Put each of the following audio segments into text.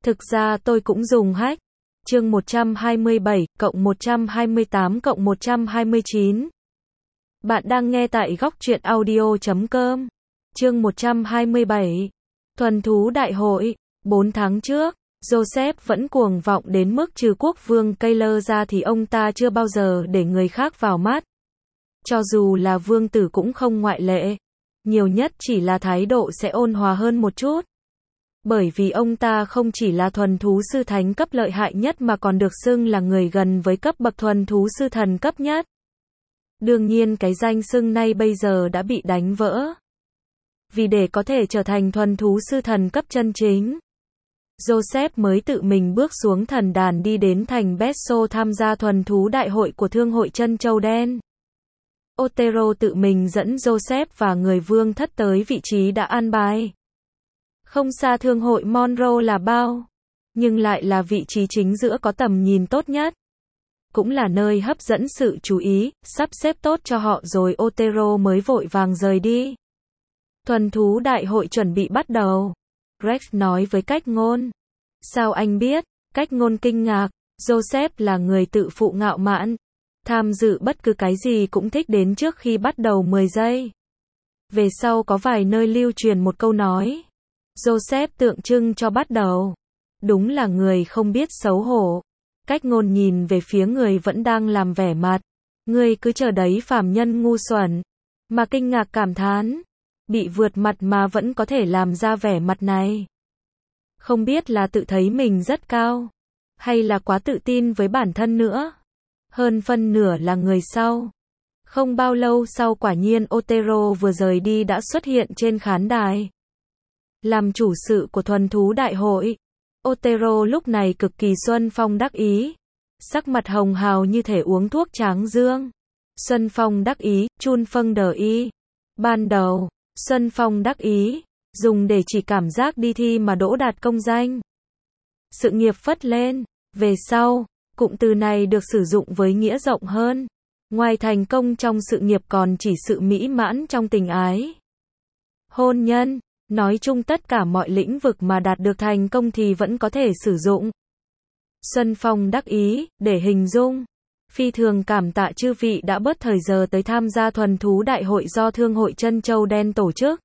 Thực ra tôi cũng dùng hack. Chương 127, cộng 128 cộng 129. Bạn đang nghe tại góc truyện audio.com. Chương 127. Thuần thú đại hội. 4 tháng trước, Joseph vẫn cuồng vọng đến mức trừ quốc vương Keller ra thì ông ta chưa bao giờ để người khác vào mắt. Cho dù là vương tử cũng không ngoại lệ. Nhiều nhất chỉ là thái độ sẽ ôn hòa hơn một chút. Bởi vì ông ta không chỉ là thuần thú sư thánh cấp lợi hại nhất mà còn được xưng là người gần với cấp bậc thuần thú sư thần cấp nhất. Đương nhiên cái danh xưng này bây giờ đã bị đánh vỡ. Vì để có thể trở thành thuần thú sư thần cấp chân chính, Joseph mới tự mình bước xuống thần đàn đi đến thành Besso tham gia thuần thú đại hội của Thương hội Chân Châu Đen. Otero tự mình dẫn Joseph và người vương thất tới vị trí đã an bài. Không xa Thương hội Monroe là bao, nhưng lại là vị trí chính giữa có tầm nhìn tốt nhất. Cũng là nơi hấp dẫn sự chú ý, sắp xếp tốt cho họ rồi Otero mới vội vàng rời đi. Thuần thú đại hội chuẩn bị bắt đầu. Rex nói với Cách Ngôn. Sao anh biết? Cách Ngôn kinh ngạc. Joseph là người tự phụ ngạo mạn. Tham dự bất cứ cái gì cũng thích đến trước khi bắt đầu 10 giây. Về sau có vài nơi lưu truyền một câu nói. Joseph tượng trưng cho bắt đầu. Đúng là người không biết xấu hổ. Cách Ngôn nhìn về phía người vẫn đang làm vẻ mặt. Ngươi cứ chờ đấy phàm nhân ngu xuẩn. Mà kinh ngạc cảm thán. Bị vượt mặt mà vẫn có thể làm ra vẻ mặt này. Không biết là tự thấy mình rất cao. Hay là quá tự tin với bản thân nữa. Hơn phân nửa là người sau. Không bao lâu sau quả nhiên Otero vừa rời đi đã xuất hiện trên khán đài. Làm chủ sự của thuần thú đại hội. Otero lúc này cực kỳ xuân phong đắc ý. Sắc mặt hồng hào như thể uống thuốc tráng dương. Xuân phong đắc ý, chun phân đờ y. Ban đầu, Xuân phong đắc ý, dùng để chỉ cảm giác đi thi mà đỗ đạt công danh. Sự nghiệp phất lên. Về sau, cụm từ này được sử dụng với nghĩa rộng hơn. Ngoài thành công trong sự nghiệp còn chỉ sự mỹ mãn trong tình ái. Hôn nhân. Nói chung tất cả mọi lĩnh vực mà đạt được thành công thì vẫn có thể sử dụng. Xuân phong đắc ý, để hình dung. Phi thường cảm tạ chư vị đã bớt thời giờ tới tham gia thuần thú đại hội do Thương hội Chân Châu Đen tổ chức.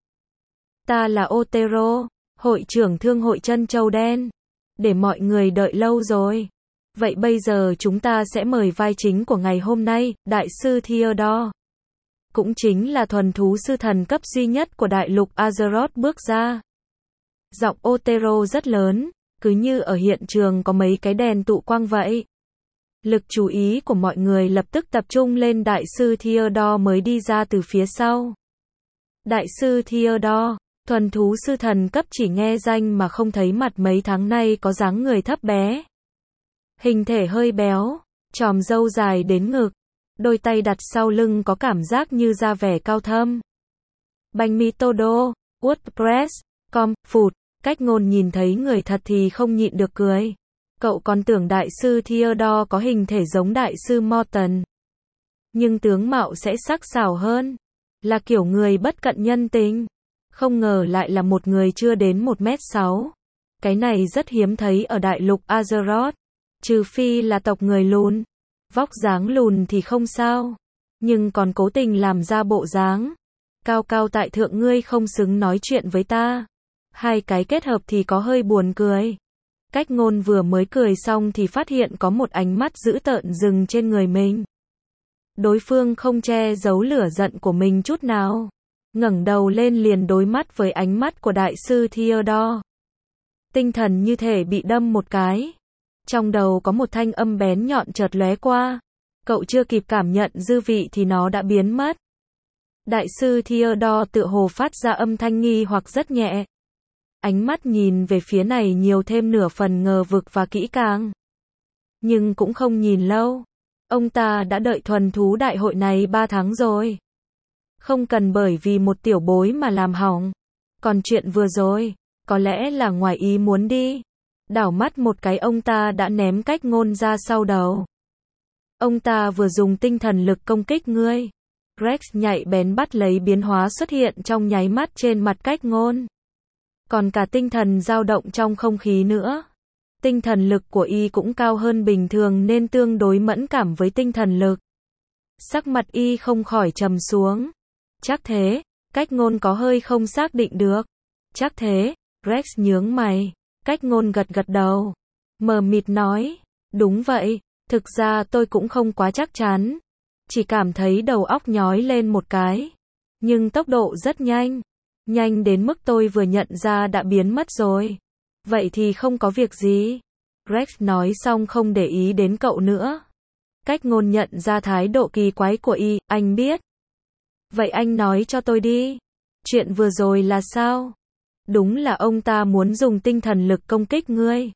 Ta là Otero, hội trưởng Thương hội Chân Châu Đen. Để mọi người đợi lâu rồi. Vậy bây giờ chúng ta sẽ mời vai chính của ngày hôm nay, Đại sư Theodore. Cũng chính là thuần thú sư thần cấp duy nhất của đại lục Azeroth bước ra. Giọng Otero rất lớn, cứ như ở hiện trường có mấy cái đèn tụ quang vậy. Lực chú ý của mọi người lập tức tập trung lên đại sư Theodore mới đi ra từ phía sau. Đại sư Theodore, thuần thú sư thần cấp chỉ nghe danh mà không thấy mặt mấy tháng nay có dáng người thấp bé. Hình thể hơi béo, chòm râu dài đến ngực. Đôi tay đặt sau lưng có cảm giác như da vẻ cao thâm. Bánh mì todo, WordPress.com, phụt, Cách Ngôn nhìn thấy người thật thì không nhịn được cười. Cậu còn tưởng đại sư Theodore có hình thể giống đại sư Morton. Nhưng tướng mạo sẽ sắc sảo hơn. Là kiểu người bất cận nhân tình. Không ngờ lại là một người chưa đến 1m6. Cái này rất hiếm thấy ở đại lục Azeroth. Trừ phi là tộc người lùn. Vóc dáng lùn thì không sao. Nhưng còn cố tình làm ra bộ dáng. Cao cao tại thượng ngươi không xứng nói chuyện với ta. Hai cái kết hợp thì có hơi buồn cười. Cách Ngôn vừa mới cười xong thì phát hiện có một ánh mắt dữ tợn dừng trên người mình. Đối phương không che giấu lửa giận của mình chút nào. Ngẩng đầu lên liền đối mắt với ánh mắt của đại sư Theodore. Tinh thần như thể bị đâm một cái. Trong đầu có một thanh âm bén nhọn chợt lóe qua. Cậu chưa kịp cảm nhận dư vị thì nó đã biến mất. Đại sư Theodore tựa hồ phát ra âm thanh nghi hoặc rất nhẹ. Ánh mắt nhìn về phía này nhiều thêm nửa phần ngờ vực và kỹ càng. Nhưng cũng không nhìn lâu. Ông ta đã đợi thuần thú đại hội này 3 tháng rồi. Không cần bởi vì một tiểu bối mà làm hỏng. Còn chuyện vừa rồi, có lẽ là ngoài ý muốn đi. Đảo mắt một cái ông ta đã ném Cách Ngôn ra sau đầu. Ông ta vừa dùng tinh thần lực công kích ngươi. Rex nhạy bén bắt lấy biến hóa xuất hiện trong nháy mắt trên mặt Cách Ngôn. Còn cả tinh thần dao động trong không khí nữa. Tinh thần lực của y cũng cao hơn bình thường nên tương đối mẫn cảm với tinh thần lực. Sắc mặt y không khỏi trầm xuống. Chắc thế, Cách Ngôn có hơi không xác định được. Chắc thế, Rex nhướng mày. Cách Ngôn gật gật đầu. Mờ mịt nói, đúng vậy, thực ra tôi cũng không quá chắc chắn. Chỉ cảm thấy đầu óc nhói lên một cái. Nhưng tốc độ rất nhanh. Nhanh đến mức tôi vừa nhận ra đã biến mất rồi. Vậy thì không có việc gì. Rex nói xong không để ý đến cậu nữa. Cách Ngôn nhận ra thái độ kỳ quái của y, anh biết. Vậy anh nói cho tôi đi. Chuyện vừa rồi là sao? Đúng là ông ta muốn dùng tinh thần lực công kích ngươi.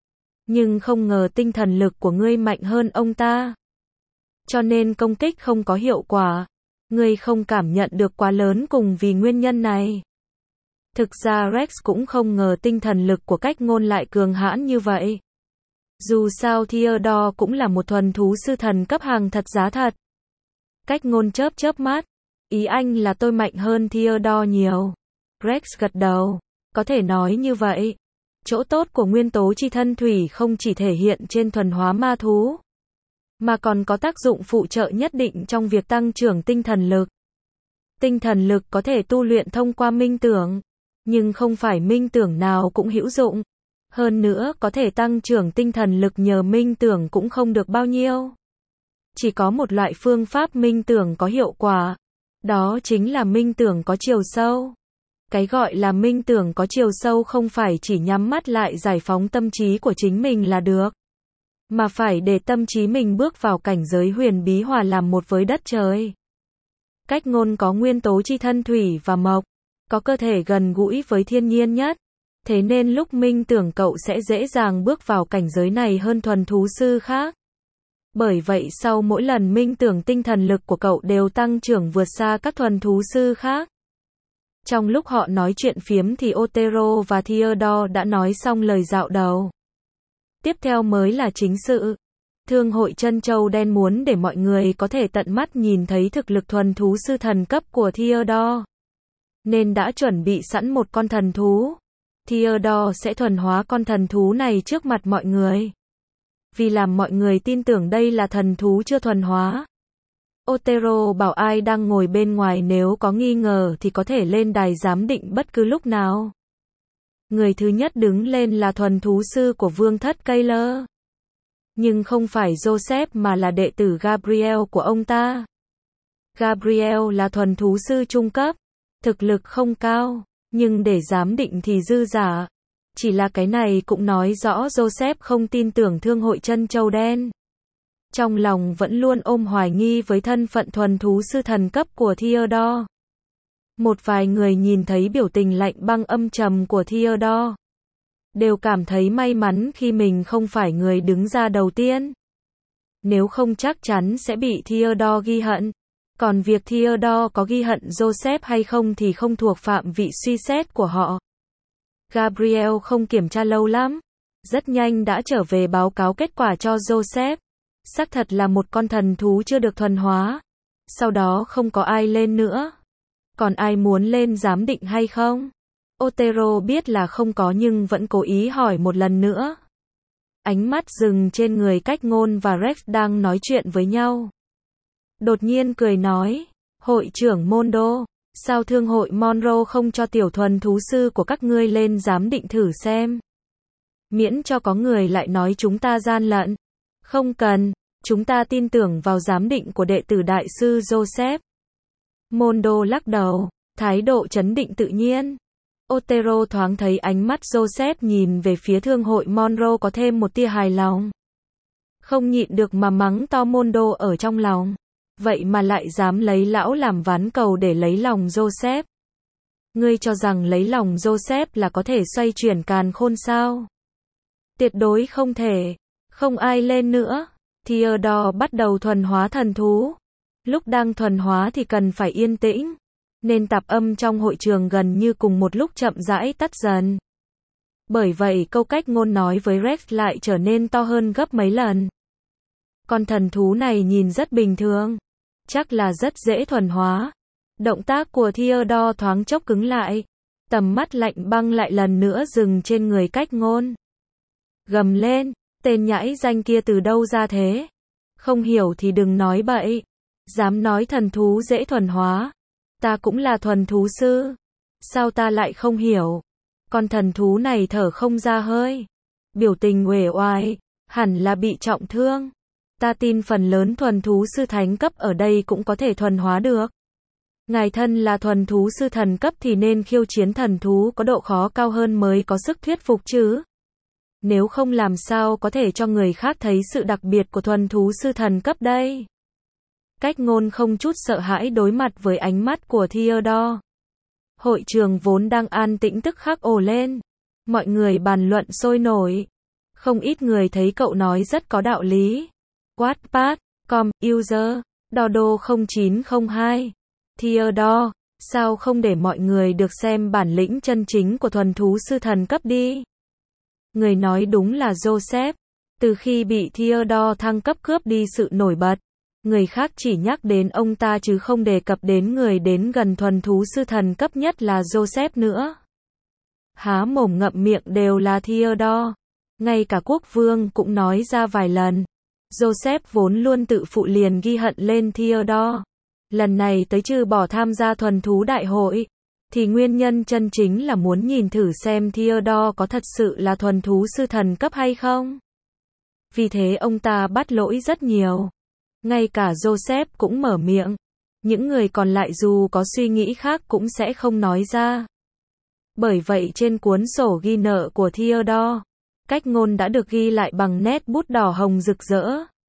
Nhưng không ngờ tinh thần lực của ngươi mạnh hơn ông ta. Cho nên công kích không có hiệu quả. Ngươi không cảm nhận được quá lớn cùng vì nguyên nhân này. Thực ra Rex cũng không ngờ tinh thần lực của Cách Ngôn lại cường hãn như vậy. Dù sao Theodore cũng là một thuần thú sư thần cấp hàng thật giá thật. Cách Ngôn chớp chớp mắt. Ý anh là tôi mạnh hơn Theodore nhiều. Rex gật đầu. Có thể nói như vậy. Chỗ tốt của nguyên tố chi thân thủy không chỉ thể hiện trên thuần hóa ma thú, mà còn có tác dụng phụ trợ nhất định trong việc tăng trưởng tinh thần lực. Tinh thần lực có thể tu luyện thông qua minh tưởng, nhưng không phải minh tưởng nào cũng hữu dụng. Hơn nữa có thể tăng trưởng tinh thần lực nhờ minh tưởng cũng không được bao nhiêu. Chỉ có một loại phương pháp minh tưởng có hiệu quả. Đó chính là minh tưởng có chiều sâu. Cái gọi là minh tưởng có chiều sâu không phải chỉ nhắm mắt lại giải phóng tâm trí của chính mình là được. Mà phải để tâm trí mình bước vào cảnh giới huyền bí hòa làm một với đất trời. Cách Ngôn có nguyên tố chi thân thủy và mộc, có cơ thể gần gũi với thiên nhiên nhất. Thế nên lúc minh tưởng cậu sẽ dễ dàng bước vào cảnh giới này hơn thuần thú sư khác. Bởi vậy sau mỗi lần minh tưởng tinh thần lực của cậu đều tăng trưởng vượt xa các thuần thú sư khác. Trong lúc họ nói chuyện phiếm thì Otero và Theodore đã nói xong lời dạo đầu. Tiếp theo mới là chính sự. Thương hội Trân Châu Đen muốn để mọi người có thể tận mắt nhìn thấy thực lực thuần thú sư thần cấp của Theodore. Nên đã chuẩn bị sẵn một con thần thú. Theodore sẽ thuần hóa con thần thú này trước mặt mọi người. Vì làm mọi người tin tưởng đây là thần thú chưa thuần hóa. Otero bảo ai đang ngồi bên ngoài nếu có nghi ngờ thì có thể lên đài giám định bất cứ lúc nào. Người thứ nhất đứng lên là thuần thú sư của vương thất Keller. Nhưng không phải Joseph mà là đệ tử Gabriel của ông ta. Gabriel là thuần thú sư trung cấp, thực lực không cao, nhưng để giám định thì dư giả. Chỉ là cái này cũng nói rõ Joseph không tin tưởng Thương hội Trân Châu Đen. Trong lòng vẫn luôn ôm hoài nghi với thân phận thuần thú sư thần cấp của Theodore. Một vài người nhìn thấy biểu tình lạnh băng âm trầm của Theodore, đều cảm thấy may mắn khi mình không phải người đứng ra đầu tiên. Nếu không chắc chắn sẽ bị Theodore ghi hận. Còn việc Theodore có ghi hận Joseph hay không thì không thuộc phạm vị suy xét của họ. Gabriel không kiểm tra lâu lắm. Rất nhanh đã trở về báo cáo kết quả cho Joseph. Xác thật là một con thần thú chưa được thuần hóa. Sau đó không có ai lên nữa. Còn ai muốn lên giám định hay không? Otero biết là không có nhưng vẫn cố ý hỏi một lần nữa. Ánh mắt dừng trên người Cách Ngôn và Rex đang nói chuyện với nhau. Đột nhiên cười nói, hội trưởng Mondo, sao thương hội Monroe không cho tiểu thuần thú sư của các ngươi lên giám định thử xem? Miễn cho có người lại nói chúng ta gian lận. Không cần, chúng ta tin tưởng vào giám định của đệ tử đại sư Joseph. Mondo lắc đầu, thái độ trấn định tự nhiên. Otero thoáng thấy ánh mắt Joseph nhìn về phía thương hội Monroe có thêm một tia hài lòng. Không nhịn được mà mắng to Mondo ở trong lòng. Vậy mà lại dám lấy lão làm ván cầu để lấy lòng Joseph. Ngươi cho rằng lấy lòng Joseph là có thể xoay chuyển càn khôn sao? Tuyệt đối không thể. Không ai lên nữa. Theodore bắt đầu thuần hóa thần thú. Lúc đang thuần hóa thì cần phải yên tĩnh. Nên tạp âm trong hội trường gần như cùng một lúc chậm rãi tắt dần. Bởi vậy câu Cách Ngôn nói với Rex lại trở nên to hơn gấp mấy lần. Con thần thú này nhìn rất bình thường. Chắc là rất dễ thuần hóa. Động tác của Theodore thoáng chốc cứng lại. Tầm mắt lạnh băng lại lần nữa dừng trên người Cách Ngôn. gầm lên, tên nhãi danh kia từ đâu ra thế? Không hiểu thì đừng nói bậy. Dám nói thần thú dễ thuần hóa. Ta cũng là thuần thú sư. Sao ta lại không hiểu? Con thần thú này thở không ra hơi. Biểu tình uể oải, hẳn là bị trọng thương. Ta tin phần lớn thuần thú sư thánh cấp ở đây cũng có thể thuần hóa được. Ngài thân là thuần thú sư thần cấp thì nên khiêu chiến thần thú có độ khó cao hơn mới có sức thuyết phục chứ. Nếu không làm sao có thể cho người khác thấy sự đặc biệt của thuần thú sư thần cấp đây. Cách ngôn không chút sợ hãi đối mặt với ánh mắt của Theodore. Hội trường vốn đang an tĩnh tức khắc ồ lên. Mọi người bàn luận sôi nổi. Không ít người thấy cậu nói rất có đạo lý. Wattpad.com, user, Dodo 0902. Theodore, sao không để mọi người được xem bản lĩnh chân chính của thuần thú sư thần cấp đi? Người nói đúng là Joseph. Từ khi bị Theodore thăng cấp cướp đi sự nổi bật, người khác chỉ nhắc đến ông ta chứ không đề cập đến người đến gần thuần thú sư thần cấp nhất là Joseph nữa. Há mồm ngậm miệng đều là Theodore. Ngay cả quốc vương cũng nói ra vài lần. Joseph vốn luôn tự phụ liền ghi hận lên Theodore. Lần này tới trừ bỏ tham gia thuần thú đại hội, thì nguyên nhân chân chính là muốn nhìn thử xem Theodore có thật sự là thuần thú sư thần cấp hay không. Vì thế ông ta bắt lỗi rất nhiều. Ngay cả Joseph cũng mở miệng. Những người còn lại dù có suy nghĩ khác cũng sẽ không nói ra. Bởi vậy trên cuốn sổ ghi nợ của Theodore, cách ngôn đã được ghi lại bằng nét bút đỏ hồng rực rỡ.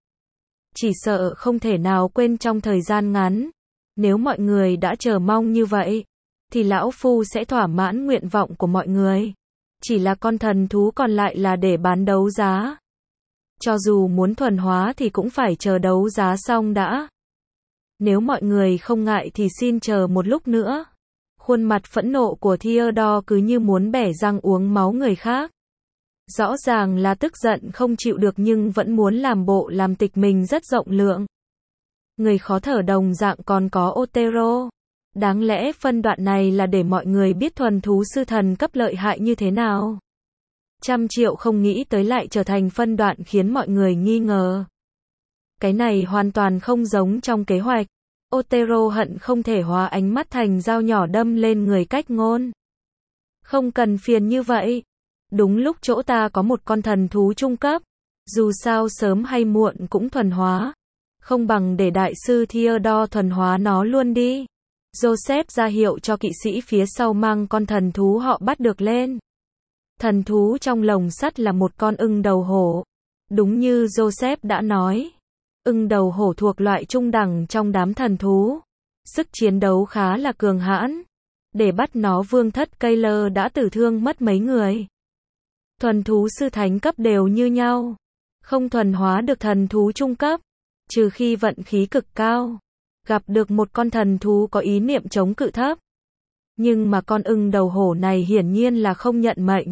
Chỉ sợ không thể nào quên trong thời gian ngắn. Nếu mọi người đã chờ mong như vậy, thì lão phu sẽ thỏa mãn nguyện vọng của mọi người. Chỉ là con thần thú còn lại là để bán đấu giá. Cho dù muốn thuần hóa thì cũng phải chờ đấu giá xong đã. Nếu mọi người không ngại thì xin chờ một lúc nữa. Khuôn mặt phẫn nộ của Theodore cứ như muốn bẻ răng uống máu người khác. Rõ ràng là tức giận không chịu được nhưng vẫn muốn làm bộ làm tịch mình rất rộng lượng. Người khó thở đồng dạng còn có Otero. Đáng lẽ phân đoạn này là để mọi người biết thuần thú sư thần cấp lợi hại như thế nào. 100.000.000 không nghĩ tới lại trở thành phân đoạn khiến mọi người nghi ngờ. Cái này hoàn toàn không giống trong kế hoạch. Otero hận không thể hóa ánh mắt thành dao nhỏ đâm lên người cách ngôn. Không cần phiền như vậy. Đúng lúc chỗ ta có một con thần thú trung cấp. Dù sao sớm hay muộn cũng thuần hóa. Không bằng để đại sư Theodore thuần hóa nó luôn đi. Joseph ra hiệu cho kỵ sĩ phía sau mang con thần thú họ bắt được lên. Thần thú trong lồng sắt là một con ưng đầu hổ. Đúng như Joseph đã nói. Ưng đầu hổ thuộc loại trung đẳng trong đám thần thú. Sức chiến đấu khá là cường hãn. Để bắt nó vương thất Kayler đã tử thương mất mấy người. Thuần thú sư thánh cấp đều như nhau. Không thuần hóa được thần thú trung cấp. Trừ khi vận khí cực cao. Gặp được một con thần thú có ý niệm chống cự thấp. Nhưng mà con ưng đầu hổ này hiển nhiên là không nhận mệnh.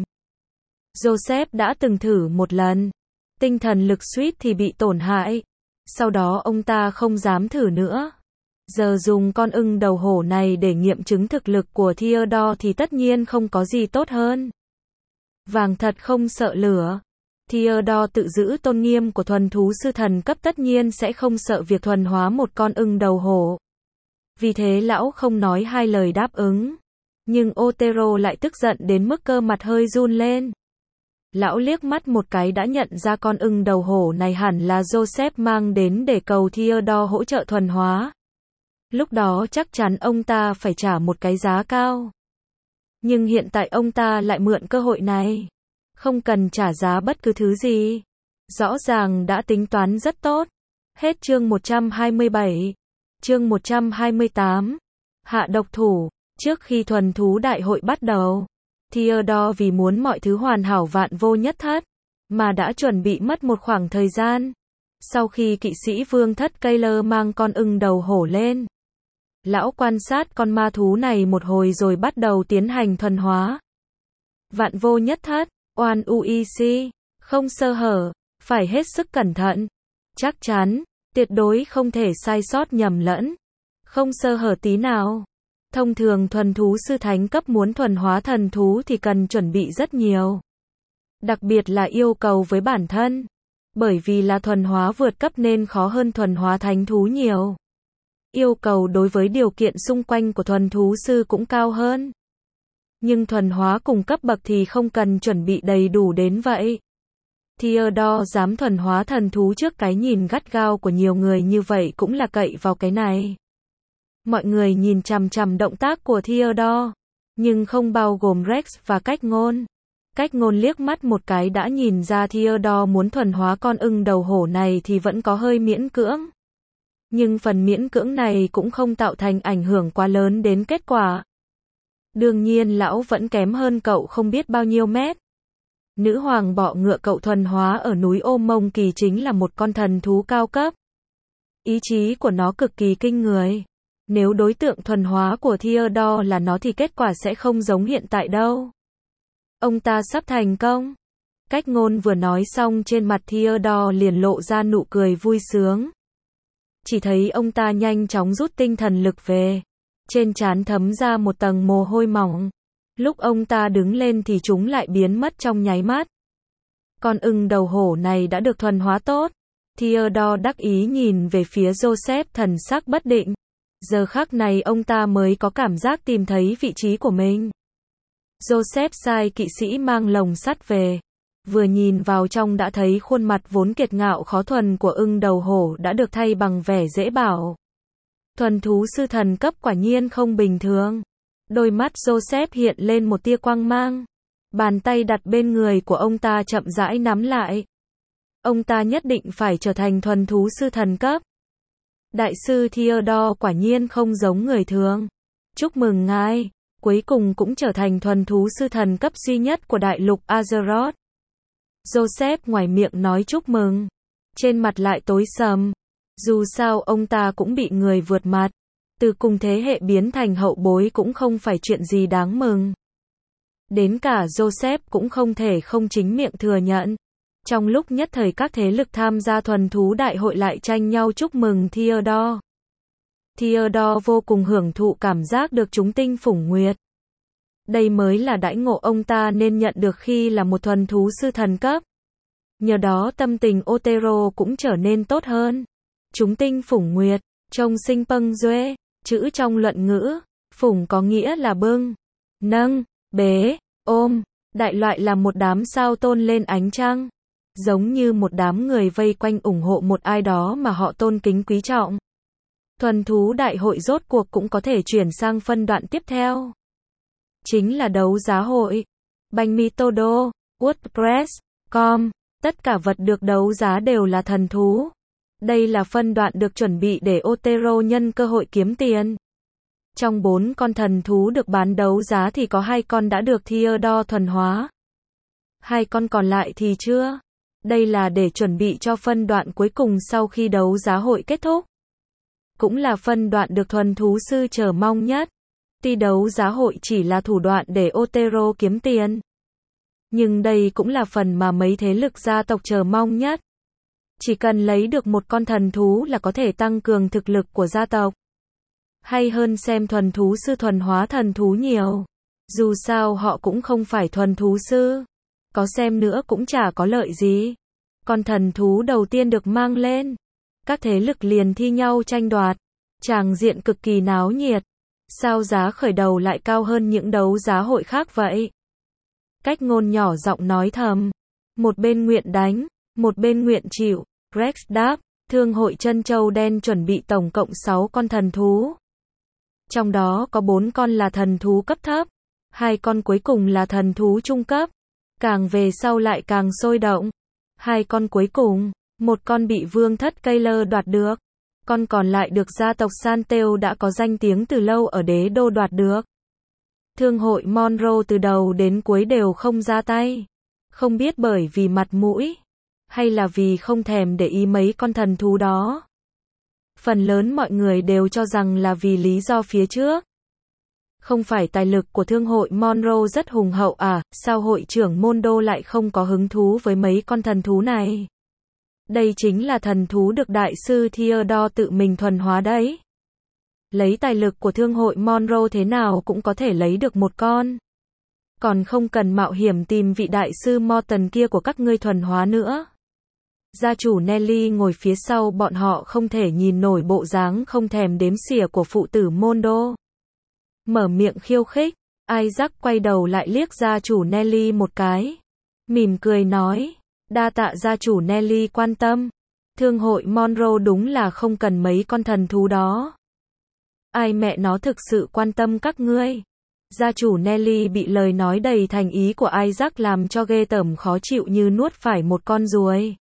Joseph đã từng thử một lần. Tinh thần lực suýt thì bị tổn hại. Sau đó ông ta không dám thử nữa. Giờ dùng con ưng đầu hổ này để nghiệm chứng thực lực của Theodore thì tất nhiên không có gì tốt hơn. Vàng thật không sợ lửa. Theodore tự giữ tôn nghiêm của thuần thú sư thần cấp tất nhiên sẽ không sợ việc thuần hóa một con ưng đầu hổ. Vì thế lão không nói hai lời đáp ứng. Nhưng Otero lại tức giận đến mức cơ mặt hơi run lên. Lão liếc mắt một cái đã nhận ra con ưng đầu hổ này hẳn là Joseph mang đến để cầu Theodore hỗ trợ thuần hóa. Lúc đó chắc chắn ông ta phải trả một cái giá cao. Nhưng hiện tại ông ta lại mượn cơ hội này. Không cần trả giá bất cứ thứ gì. Rõ ràng đã tính toán rất tốt. Hết chương 127. Chương 128. Hạ độc thủ. Trước khi thuần thú đại hội bắt đầu, Theodore vì muốn mọi thứ hoàn hảo vạn vô nhất thất, mà đã chuẩn bị mất một khoảng thời gian. Sau khi kỵ sĩ vương thất Kayler mang con ưng đầu hổ lên, lão quan sát con ma thú này một hồi rồi bắt đầu tiến hành thuần hóa. Vạn vô nhất thất, oan uec, không sơ hở, phải hết sức cẩn thận, chắc chắn, tuyệt đối không thể sai sót nhầm lẫn, không sơ hở tí nào. Thông thường thuần thú sư thánh cấp muốn thuần hóa thần thú thì cần chuẩn bị rất nhiều. Đặc biệt là yêu cầu với bản thân. Bởi vì là thuần hóa vượt cấp nên khó hơn thuần hóa thánh thú nhiều. Yêu cầu đối với điều kiện xung quanh của thuần thú sư cũng cao hơn. Nhưng thuần hóa cùng cấp bậc thì không cần chuẩn bị đầy đủ đến vậy. Theodore dám thuần hóa thần thú trước cái nhìn gắt gao của nhiều người như vậy cũng là cậy vào cái này. Mọi người nhìn chằm chằm động tác của Theodore, nhưng không bao gồm Rex và Cách Ngôn. Cách Ngôn liếc mắt một cái đã nhìn ra Theodore muốn thuần hóa con ưng đầu hổ này thì vẫn có hơi miễn cưỡng. Nhưng phần miễn cưỡng này cũng không tạo thành ảnh hưởng quá lớn đến kết quả. Đương nhiên lão vẫn kém hơn cậu không biết bao nhiêu mét. Nữ hoàng bọ ngựa cậu thuần hóa ở núi Ô Mông Kỳ chính là một con thần thú cao cấp. Ý chí của nó cực kỳ kinh người. Nếu đối tượng thuần hóa của Theodore là nó thì kết quả sẽ không giống hiện tại đâu. Ông ta sắp thành công. Cách Ngôn vừa nói xong trên mặt Theodore liền lộ ra nụ cười vui sướng. Chỉ thấy ông ta nhanh chóng rút tinh thần lực về. Trên trán thấm ra một tầng mồ hôi mỏng. Lúc ông ta đứng lên thì chúng lại biến mất trong nháy mắt. Con ưng đầu hổ này đã được thuần hóa tốt. Theodore đắc ý nhìn về phía Joseph thần sắc bất định. Giờ khắc này ông ta mới có cảm giác tìm thấy vị trí của mình. Joseph sai kỵ sĩ mang lồng sắt về. Vừa nhìn vào trong đã thấy khuôn mặt vốn kiệt ngạo khó thuần của ưng đầu hổ đã được thay bằng vẻ dễ bảo. Thuần thú sư thần cấp quả nhiên không bình thường. Đôi mắt Joseph hiện lên một tia quang mang. Bàn tay đặt bên người của ông ta chậm rãi nắm lại. Ông ta nhất định phải trở thành thuần thú sư thần cấp. Đại sư Theodore quả nhiên không giống người thường. Chúc mừng ngài, cuối cùng cũng trở thành thuần thú sư thần cấp duy nhất của đại lục Azeroth. Joseph ngoài miệng nói chúc mừng, trên mặt lại tối sầm. Dù sao ông ta cũng bị người vượt mặt. Từ cùng thế hệ biến thành hậu bối cũng không phải chuyện gì đáng mừng. Đến cả Joseph cũng không thể không chính miệng thừa nhận. Trong lúc nhất thời các thế lực tham gia thuần thú đại hội lại tranh nhau chúc mừng Theodore. Theodore vô cùng hưởng thụ cảm giác được chúng tinh phủng nguyệt. Đây mới là đãi ngộ ông ta nên nhận được khi là một thuần thú sư thần cấp. Nhờ đó tâm tình Otero cũng trở nên tốt hơn. Chúng tinh phủng nguyệt, trông sinh pâng duê, chữ trong luận ngữ, phủng có nghĩa là bưng, nâng, bế, ôm, đại loại là một đám sao tôn lên ánh trăng. Giống như một đám người vây quanh ủng hộ một ai đó mà họ tôn kính quý trọng. Thuần thú đại hội rốt cuộc cũng có thể chuyển sang phân đoạn tiếp theo. Chính là đấu giá hội. Banh Mitodo, WordPress.com, tất cả vật được đấu giá đều là thần thú. Đây là phân đoạn được chuẩn bị để Otero nhân cơ hội kiếm tiền. Trong 4 con thần thú được bán đấu giá thì có 2 con đã được Theodore thuần hóa. 2 con còn lại thì chưa. Đây là để chuẩn bị cho phân đoạn cuối cùng sau khi đấu giá hội kết thúc. Cũng là phân đoạn được thuần thú sư chờ mong nhất. Tuy đấu giá hội chỉ là thủ đoạn để Otero kiếm tiền. Nhưng đây cũng là phần mà mấy thế lực gia tộc chờ mong nhất. Chỉ cần lấy được một con thần thú là có thể tăng cường thực lực của gia tộc. Hay hơn xem thuần thú sư thuần hóa thần thú nhiều. Dù sao họ cũng không phải thuần thú sư. Có xem nữa cũng chả có lợi gì. Con thần thú đầu tiên được mang lên. Các thế lực liền thi nhau tranh đoạt. Tràng diện cực kỳ náo nhiệt. Sao giá khởi đầu lại cao hơn những đấu giá hội khác vậy? Cách Ngôn nhỏ giọng nói thầm. Một bên nguyện đánh, một bên nguyện chịu. Rex đáp, thương hội Trân Châu Đen chuẩn bị tổng cộng 6 con thần thú. Trong đó có 4 con là thần thú cấp thấp. 2 con cuối cùng là thần thú trung cấp. Càng về sau lại càng sôi động. 2 con cuối cùng, một con bị vương thất Kayler đoạt được. Con còn lại được gia tộc Santeo đã có danh tiếng từ lâu ở đế đô đoạt được. Thương hội Monroe từ đầu đến cuối đều không ra tay. Không biết bởi vì mặt mũi, hay là vì không thèm để ý mấy con thần thú đó. Phần lớn mọi người đều cho rằng là vì lý do phía trước. Không phải tài lực của thương hội Monroe rất hùng hậu à, sao hội trưởng Mondo lại không có hứng thú với mấy con thần thú này? Đây chính là thần thú được đại sư Theodore tự mình thuần hóa đấy. Lấy tài lực của thương hội Monroe thế nào cũng có thể lấy được một con. Còn không cần mạo hiểm tìm vị đại sư Morton kia của các ngươi thuần hóa nữa. Gia chủ Nelly ngồi phía sau bọn họ không thể nhìn nổi bộ dáng không thèm đếm xỉa của phụ tử Mondo. Mở miệng khiêu khích, Isaac quay đầu lại liếc gia chủ Nelly một cái. Mỉm cười nói, đa tạ gia chủ Nelly quan tâm. Thương hội Monroe đúng là không cần mấy con thần thú đó. Ai mẹ nó thực sự quan tâm các ngươi. Gia chủ Nelly bị lời nói đầy thành ý của Isaac làm cho ghê tởm khó chịu như nuốt phải một con ruồi.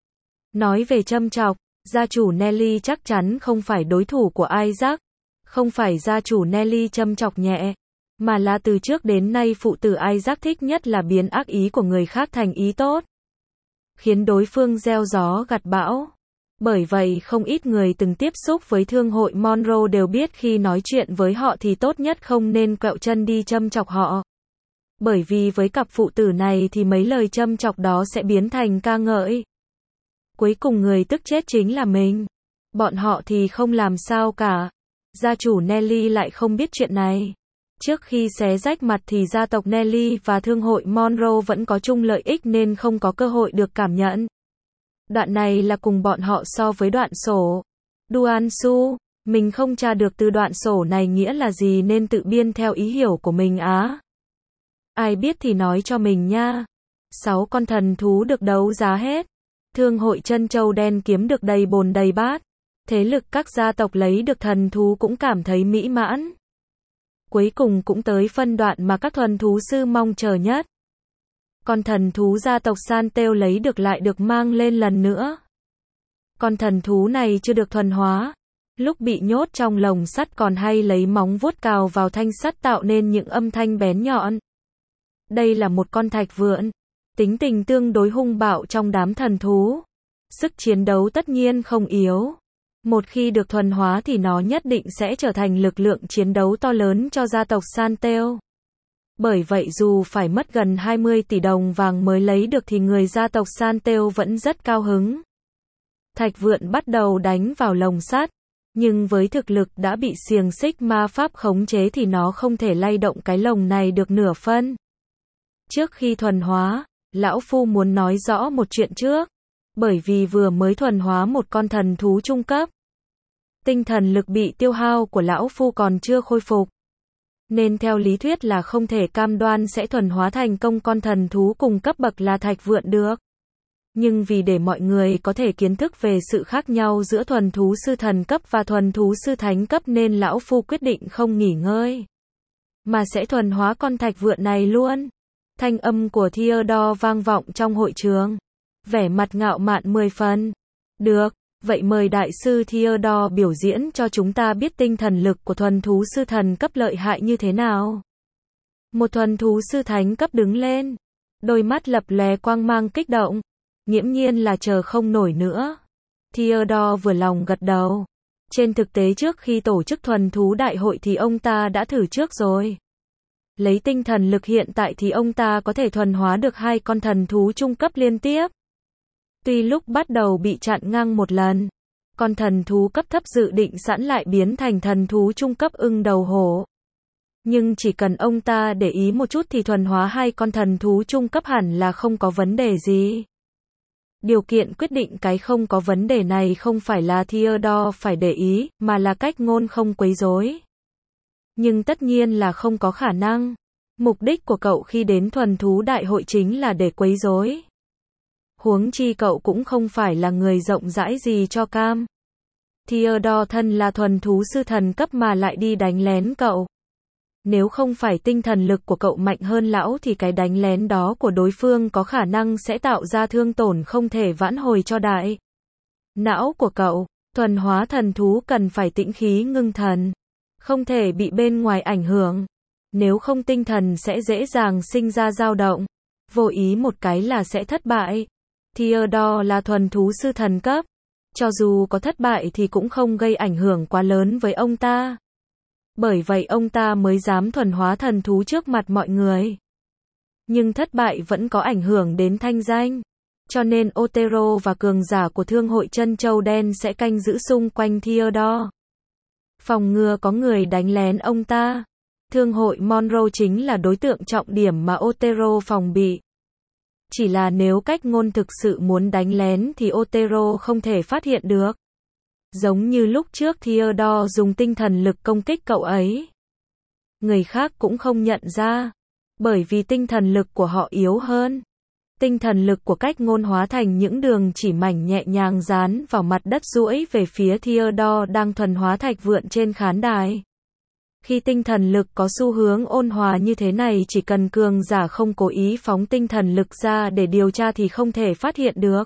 Nói về châm chọc, gia chủ Nelly chắc chắn không phải đối thủ của Isaac. Không phải gia chủ Nelly châm chọc nhẹ, mà là từ trước đến nay phụ tử Isaac thích nhất là biến ác ý của người khác thành ý tốt, khiến đối phương gieo gió gặt bão. Bởi vậy không ít người từng tiếp xúc với thương hội Monroe đều biết khi nói chuyện với họ thì tốt nhất không nên quẹo chân đi châm chọc họ. Bởi vì với cặp phụ tử này thì mấy lời châm chọc đó sẽ biến thành ca ngợi. Cuối cùng người tức chết chính là mình. Bọn họ thì không làm sao cả. Gia chủ Nelly lại không biết chuyện này. Trước khi xé rách mặt thì gia tộc Nelly và thương hội Monroe vẫn có chung lợi ích nên không có cơ hội được cảm nhận. Đoạn này là cùng bọn họ so với đoạn sổ. Duan Su, mình không tra được từ đoạn sổ này nghĩa là gì nên tự biên theo ý hiểu của mình á. Ai biết thì nói cho mình nha. 6 con thần thú được đấu giá hết. Thương hội Trân Châu Đen kiếm được đầy bồn đầy bát. Thế lực các gia tộc lấy được thần thú cũng cảm thấy mỹ mãn. Cuối cùng cũng tới phân đoạn mà các thuần thú sư mong chờ nhất. Con thần thú gia tộc Santale lấy được lại được mang lên lần nữa. Con thần thú này chưa được thuần hóa. Lúc bị nhốt trong lồng sắt còn hay lấy móng vuốt cào vào thanh sắt tạo nên những âm thanh bén nhọn. Đây là một con thạch vượn. Tính tình tương đối hung bạo trong đám thần thú. Sức chiến đấu tất nhiên không yếu. Một khi được thuần hóa thì nó nhất định sẽ trở thành lực lượng chiến đấu to lớn cho gia tộc Santale. Bởi vậy dù phải mất gần 20 tỷ đồng vàng mới lấy được thì người gia tộc Santale vẫn rất cao hứng. Thạch vượn bắt đầu đánh vào lồng sắt, nhưng với thực lực đã bị xiềng xích ma pháp khống chế thì nó không thể lay động cái lồng này được nửa phân. Trước khi thuần hóa, lão phu muốn nói rõ một chuyện trước. Bởi vì vừa mới thuần hóa một con thần thú trung cấp. Tinh thần lực bị tiêu hao của lão phu còn chưa khôi phục. Nên theo lý thuyết là không thể cam đoan sẽ thuần hóa thành công con thần thú cùng cấp bậc là thạch vượn được. Nhưng vì để mọi người có thể kiến thức về sự khác nhau giữa thuần thú sư thần cấp và thuần thú sư thánh cấp nên lão phu quyết định không nghỉ ngơi. Mà sẽ thuần hóa con thạch vượn này luôn. Thanh âm của Theodore vang vọng trong hội trường. Vẻ mặt ngạo mạn 10 phần. Được, vậy mời đại sư Theodore biểu diễn cho chúng ta biết tinh thần lực của thuần thú sư thần cấp lợi hại như thế nào. Một thuần thú sư thánh cấp đứng lên. Đôi mắt lập lòe quang mang kích động. Nghiễm nhiên là chờ không nổi nữa. Theodore vừa lòng gật đầu. Trên thực tế trước khi tổ chức thuần thú đại hội thì ông ta đã thử trước rồi. Lấy tinh thần lực hiện tại thì ông ta có thể thuần hóa được 2 con thần thú trung cấp liên tiếp. Tuy lúc bắt đầu bị chặn ngang một lần, con thần thú cấp thấp dự định sẵn lại biến thành thần thú trung cấp ưng đầu hổ. Nhưng chỉ cần ông ta để ý một chút thì thuần hóa 2 con thần thú trung cấp hẳn là không có vấn đề gì. Điều kiện quyết định cái không có vấn đề này không phải là Theodore phải để ý, mà là cách ngôn không quấy rối. Nhưng tất nhiên là không có khả năng. Mục đích của cậu khi đến thuần thú đại hội chính là để quấy rối. Huống chi cậu cũng không phải là người rộng rãi gì cho cam. Theodore thân là thuần thú sư thần cấp mà lại đi đánh lén cậu. Nếu không phải tinh thần lực của cậu mạnh hơn lão thì cái đánh lén đó của đối phương có khả năng sẽ tạo ra thương tổn không thể vãn hồi cho đại não của cậu. Thuần hóa thần thú cần phải tĩnh khí ngưng thần. Không thể bị bên ngoài ảnh hưởng. Nếu không tinh thần sẽ dễ dàng sinh ra dao động. Vô ý một cái là sẽ thất bại. Theodore là thuần thú sư thần cấp. Cho dù có thất bại thì cũng không gây ảnh hưởng quá lớn với ông ta. Bởi vậy ông ta mới dám thuần hóa thần thú trước mặt mọi người. Nhưng thất bại vẫn có ảnh hưởng đến thanh danh. Cho nên Otero và cường giả của thương hội Trân Châu Đen sẽ canh giữ xung quanh Theodore. Phòng ngừa có người đánh lén ông ta. Thương hội Monroe chính là đối tượng trọng điểm mà Otero phòng bị. Chỉ là nếu cách ngôn thực sự muốn đánh lén thì Otero không thể phát hiện được. Giống như lúc trước Theodore dùng tinh thần lực công kích cậu ấy. Người khác cũng không nhận ra. Bởi vì tinh thần lực của họ yếu hơn. Tinh thần lực của cách ngôn hóa thành những đường chỉ mảnh nhẹ nhàng dán vào mặt đất duỗi về phía Theodore đang thuần hóa thạch vượn trên khán đài. Khi tinh thần lực có xu hướng ôn hòa như thế này, chỉ cần cường giả không cố ý phóng tinh thần lực ra để điều tra thì không thể phát hiện được.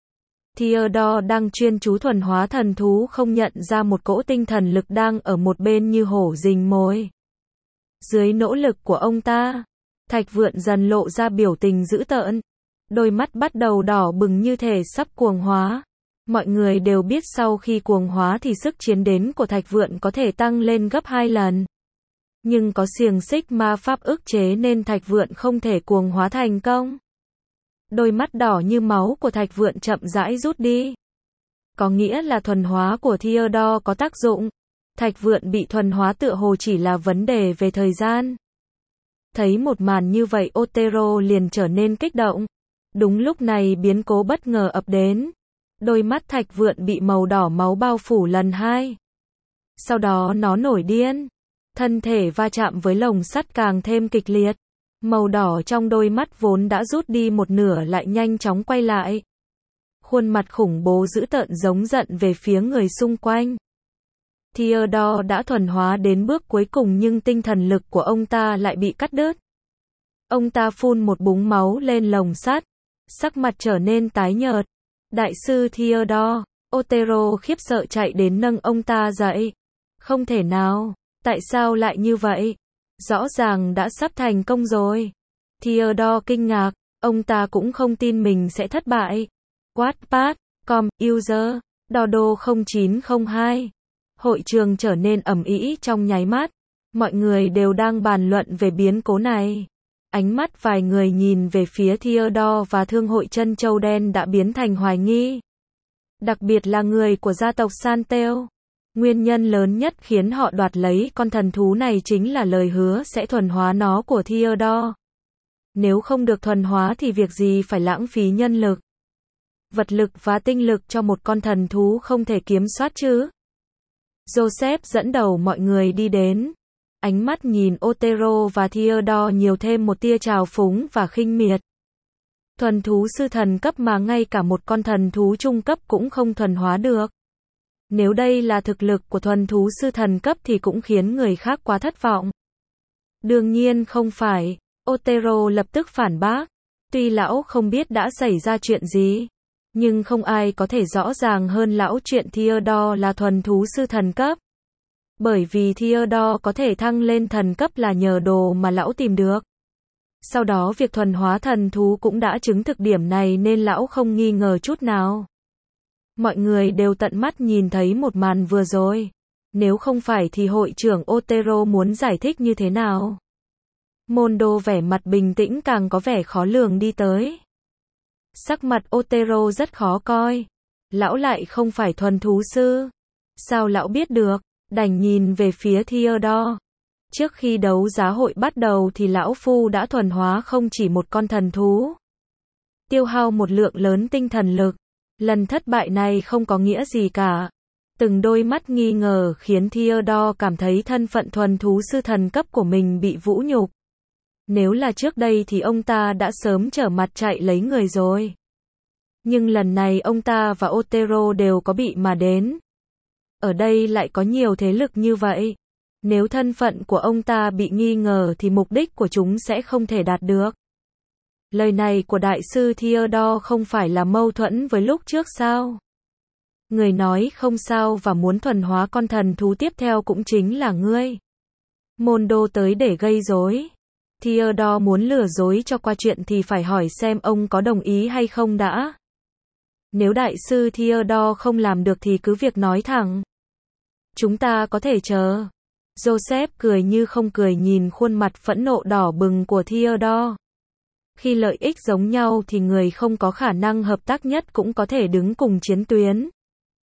Theodore đang chuyên chú thuần hóa thần thú không nhận ra một cỗ tinh thần lực đang ở một bên như hổ rình mồi. Dưới nỗ lực của ông ta, thạch vượn dần lộ ra biểu tình dữ tợn. Đôi mắt bắt đầu đỏ bừng như thể sắp cuồng hóa. Mọi người đều biết sau khi cuồng hóa thì sức chiến đến của thạch vượn có thể tăng lên gấp 2 lần. Nhưng có xiềng xích ma pháp ức chế nên thạch vượn không thể cuồng hóa thành công. Đôi mắt đỏ như máu của thạch vượn chậm rãi rút đi. Có nghĩa là thuần hóa của Theodore có tác dụng. Thạch vượn bị thuần hóa tựa hồ chỉ là vấn đề về thời gian. Thấy một màn như vậy Otero liền trở nên kích động. Đúng lúc này biến cố bất ngờ ập đến. Đôi mắt thạch vượn bị màu đỏ máu bao phủ lần 2. Sau đó nó nổi điên. Thân thể va chạm với lồng sắt càng thêm kịch liệt. Màu đỏ trong đôi mắt vốn đã rút đi một nửa lại nhanh chóng quay lại. Khuôn mặt khủng bố dữ tợn giống giận về phía người xung quanh. Theodore đã thuần hóa đến bước cuối cùng nhưng tinh thần lực của ông ta lại bị cắt đứt. Ông ta phun một búng máu lên lồng sắt. Sắc mặt trở nên tái nhợt. Đại sư Theodore, Otero khiếp sợ chạy đến nâng ông ta dậy. Không thể nào, tại sao lại như vậy? Rõ ràng đã sắp thành công rồi. Theodore kinh ngạc, ông ta cũng không tin mình sẽ thất bại. Wattpad.com, user, Dodo 0902. Hội trường trở nên ầm ĩ trong nháy mắt. Mọi người đều đang bàn luận về biến cố này. Ánh mắt vài người nhìn về phía Theodore và thương hội chân châu đen đã biến thành hoài nghi. Đặc biệt là người của gia tộc Santel. Nguyên nhân lớn nhất khiến họ đoạt lấy con thần thú này chính là lời hứa sẽ thuần hóa nó của Theodore. Nếu không được thuần hóa thì việc gì phải lãng phí nhân lực, vật lực và tinh lực cho một con thần thú không thể kiểm soát chứ. Joseph dẫn đầu mọi người đi đến. Ánh mắt nhìn Otero và Theodore nhiều thêm một tia trào phúng và khinh miệt. Thuần thú sư thần cấp mà ngay cả một con thần thú trung cấp cũng không thuần hóa được. Nếu đây là thực lực của thuần thú sư thần cấp thì cũng khiến người khác quá thất vọng. Đương nhiên không phải, Otero lập tức phản bác. Tuy lão không biết đã xảy ra chuyện gì, nhưng không ai có thể rõ ràng hơn lão chuyện Theodore là thuần thú sư thần cấp. Bởi vì Theodore có thể thăng lên thần cấp là nhờ đồ mà lão tìm được. Sau đó việc thuần hóa thần thú cũng đã chứng thực điểm này nên lão không nghi ngờ chút nào. Mọi người đều tận mắt nhìn thấy một màn vừa rồi. Nếu không phải thì hội trưởng Otero muốn giải thích như thế nào? Mondo vẻ mặt bình tĩnh càng có vẻ khó lường đi tới. Sắc mặt Otero rất khó coi. Lão lại không phải thuần thú sư. Sao lão biết được? Đành nhìn về phía Theodore. Trước khi đấu giá hội bắt đầu thì lão phu đã thuần hóa không chỉ một con thần thú. Tiêu hao một lượng lớn tinh thần lực. Lần thất bại này không có nghĩa gì cả. Từng đôi mắt nghi ngờ khiến Theodore cảm thấy thân phận thuần thú sư thần cấp của mình bị vũ nhục. Nếu là trước đây thì ông ta đã sớm trở mặt chạy lấy người rồi. Nhưng lần này ông ta và Otero đều có bị mà đến. Ở đây lại có nhiều thế lực như vậy. Nếu thân phận của ông ta bị nghi ngờ thì mục đích của chúng sẽ không thể đạt được. Lời này của đại sư Theodore không phải là mâu thuẫn với lúc trước sao? Người nói không sao và muốn thuần hóa con thần thú tiếp theo cũng chính là ngươi. Mondo tới để gây rối. Theodore muốn lừa dối cho qua chuyện thì phải hỏi xem ông có đồng ý hay không đã. Nếu đại sư Theodore không làm được thì cứ việc nói thẳng. Chúng ta có thể chờ. Joseph cười như không cười nhìn khuôn mặt phẫn nộ đỏ bừng của Theodore. Khi lợi ích giống nhau thì người không có khả năng hợp tác nhất cũng có thể đứng cùng chiến tuyến.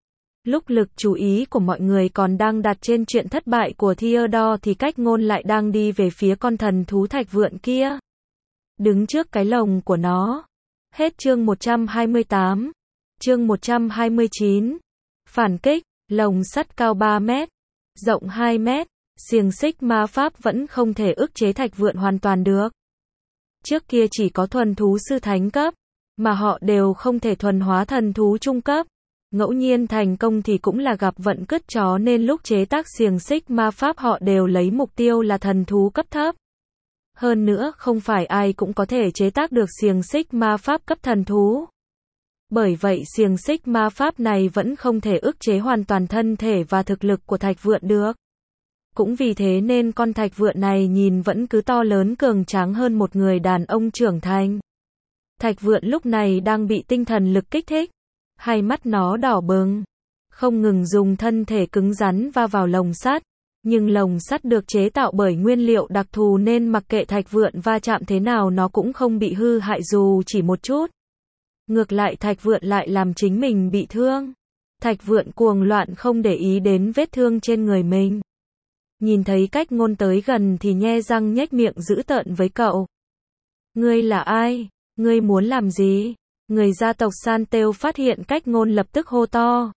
Lúc lực chú ý của mọi người còn đang đặt trên chuyện thất bại của Theodore thì Cách Ngôn lại đang đi về phía con thần thú thạch vượn kia. Đứng trước cái lồng của nó. Hết chương 128. Chương 129. Phản kích, lồng sắt cao 3 mét, rộng 2 mét, xiềng xích ma pháp vẫn không thể ức chế thạch vượn hoàn toàn được. Trước kia chỉ có thuần thú sư thánh cấp, mà họ đều không thể thuần hóa thần thú trung cấp. Ngẫu nhiên thành công thì cũng là gặp vận cứt chó nên lúc chế tác xiềng xích ma pháp họ đều lấy mục tiêu là thần thú cấp thấp. Hơn nữa không phải ai cũng có thể chế tác được xiềng xích ma pháp cấp thần thú. Bởi vậy xiềng xích ma pháp này vẫn không thể ức chế hoàn toàn thân thể và thực lực của thạch vượn được. Cũng vì thế nên con thạch vượn này nhìn vẫn cứ to lớn cường tráng hơn một người đàn ông trưởng thành. Thạch vượn lúc này đang bị tinh thần lực kích thích. Hai mắt nó đỏ bừng. Không ngừng dùng thân thể cứng rắn va vào lồng sắt. Nhưng lồng sắt được chế tạo bởi nguyên liệu đặc thù nên mặc kệ thạch vượn va chạm thế nào nó cũng không bị hư hại dù chỉ một chút. Ngược lại thạch vượn lại làm chính mình bị thương. Thạch vượn cuồng loạn không để ý đến vết thương trên người mình. Nhìn thấy Cách Ngôn tới gần thì nhe răng nhếch miệng dữ tợn với cậu. Ngươi là ai? Ngươi muốn làm gì? Người gia tộc Santel phát hiện Cách Ngôn lập tức hô to.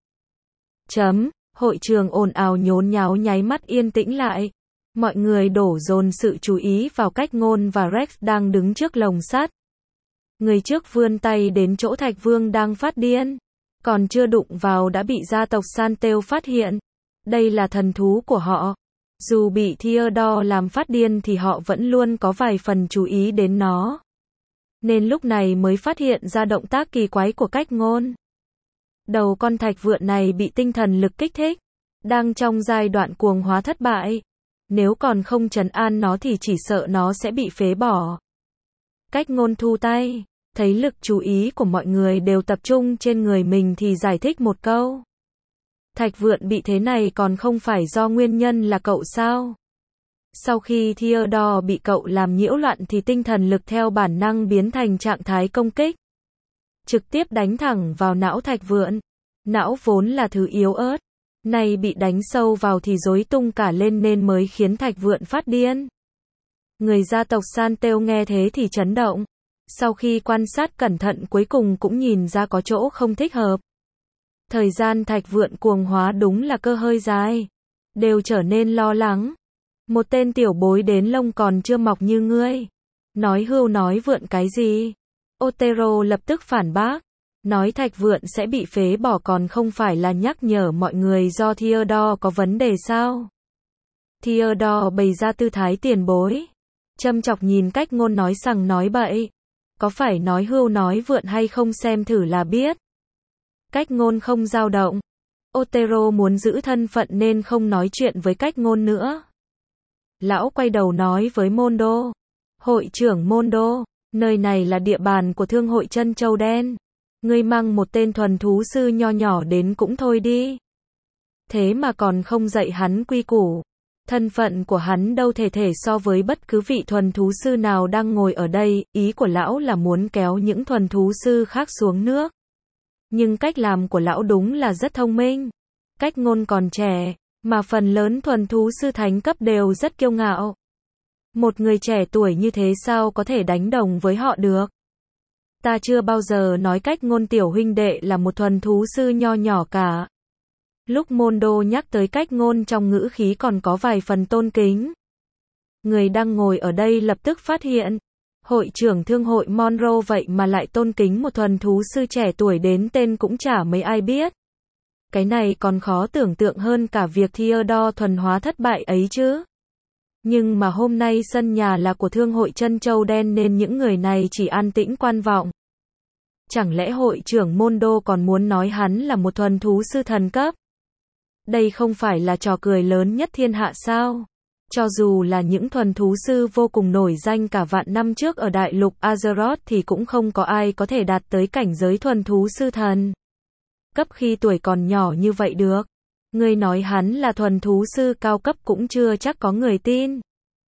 Hội trường ồn ào nhốn nháo nháy mắt yên tĩnh lại. Mọi người đổ dồn sự chú ý vào Cách Ngôn và Rex đang đứng trước lồng sắt. Người trước vươn tay đến chỗ Thạch Vương đang phát điên. Còn chưa đụng vào đã bị gia tộc Santel phát hiện. Đây là thần thú của họ. Dù bị Theodore làm phát điên thì họ vẫn luôn có vài phần chú ý đến nó. Nên lúc này mới phát hiện ra động tác kỳ quái của Cách Ngôn. Đầu con thạch vượn này bị tinh thần lực kích thích. Đang trong giai đoạn cuồng hóa thất bại. Nếu còn không trấn an nó thì chỉ sợ nó sẽ bị phế bỏ. Cách Ngôn thu tay. Thấy lực chú ý của mọi người đều tập trung trên người mình thì giải thích một câu. Thạch vượn bị thế này còn không phải do nguyên nhân là cậu sao? Sau khi Theodore bị cậu làm nhiễu loạn thì tinh thần lực theo bản năng biến thành trạng thái công kích. Trực tiếp đánh thẳng vào não thạch vượn. Não vốn là thứ yếu ớt. Nay bị đánh sâu vào thì rối tung cả lên nên mới khiến thạch vượn phát điên. Người gia tộc Santel nghe thế thì chấn động. Sau khi quan sát cẩn thận cuối cùng cũng nhìn ra có chỗ không thích hợp. Thời gian thạch vượn cuồng hóa đúng là cơ hơi dài. Đều trở nên lo lắng. Một tên tiểu bối đến lông còn chưa mọc như ngươi. Nói hưu nói vượn cái gì? Otero lập tức phản bác. Nói thạch vượn sẽ bị phế bỏ còn không phải là nhắc nhở mọi người do Theodore có vấn đề sao? Theodore bày ra tư thái tiền bối. Châm chọc nhìn Cách Ngôn nói sằng nói bậy. Có phải nói hưu nói vượn hay không xem thử là biết. Cách Ngôn không dao động. Otero muốn giữ thân phận nên không nói chuyện với Cách Ngôn nữa. Lão quay đầu nói với Mondo. Hội trưởng Mondo, nơi này là địa bàn của thương hội Chân Châu Đen. Ngươi mang một tên thuần thú sư nho nhỏ đến cũng thôi đi. Thế mà còn không dạy hắn quy củ. Thân phận của hắn đâu thể so với bất cứ vị thuần thú sư nào đang ngồi ở đây, ý của lão là muốn kéo những thuần thú sư khác xuống nước. Nhưng cách làm của lão đúng là rất thông minh. Cách Ngôn còn trẻ, mà phần lớn thuần thú sư thánh cấp đều rất kiêu ngạo. Một người trẻ tuổi như thế sao có thể đánh đồng với họ được? Ta chưa bao giờ nói Cách Ngôn tiểu huynh đệ là một thuần thú sư nho nhỏ cả. Lúc Mondo nhắc tới Cách Ngôn trong ngữ khí còn có vài phần tôn kính. Người đang ngồi ở đây lập tức phát hiện. Hội trưởng thương hội Monroe vậy mà lại tôn kính một thuần thú sư trẻ tuổi đến tên cũng chả mấy ai biết. Cái này còn khó tưởng tượng hơn cả việc Theodore thuần hóa thất bại ấy chứ. Nhưng mà hôm nay sân nhà là của thương hội Chân Châu Đen nên những người này chỉ an tĩnh quan vọng. Chẳng lẽ hội trưởng Mondo còn muốn nói hắn là một thuần thú sư thần cấp? Đây không phải là trò cười lớn nhất thiên hạ sao? Cho dù là những thuần thú sư vô cùng nổi danh cả vạn năm trước ở đại lục Azeroth thì cũng không có ai có thể đạt tới cảnh giới thuần thú sư thần cấp khi tuổi còn nhỏ như vậy được. Người nói hắn là thuần thú sư cao cấp cũng chưa chắc có người tin.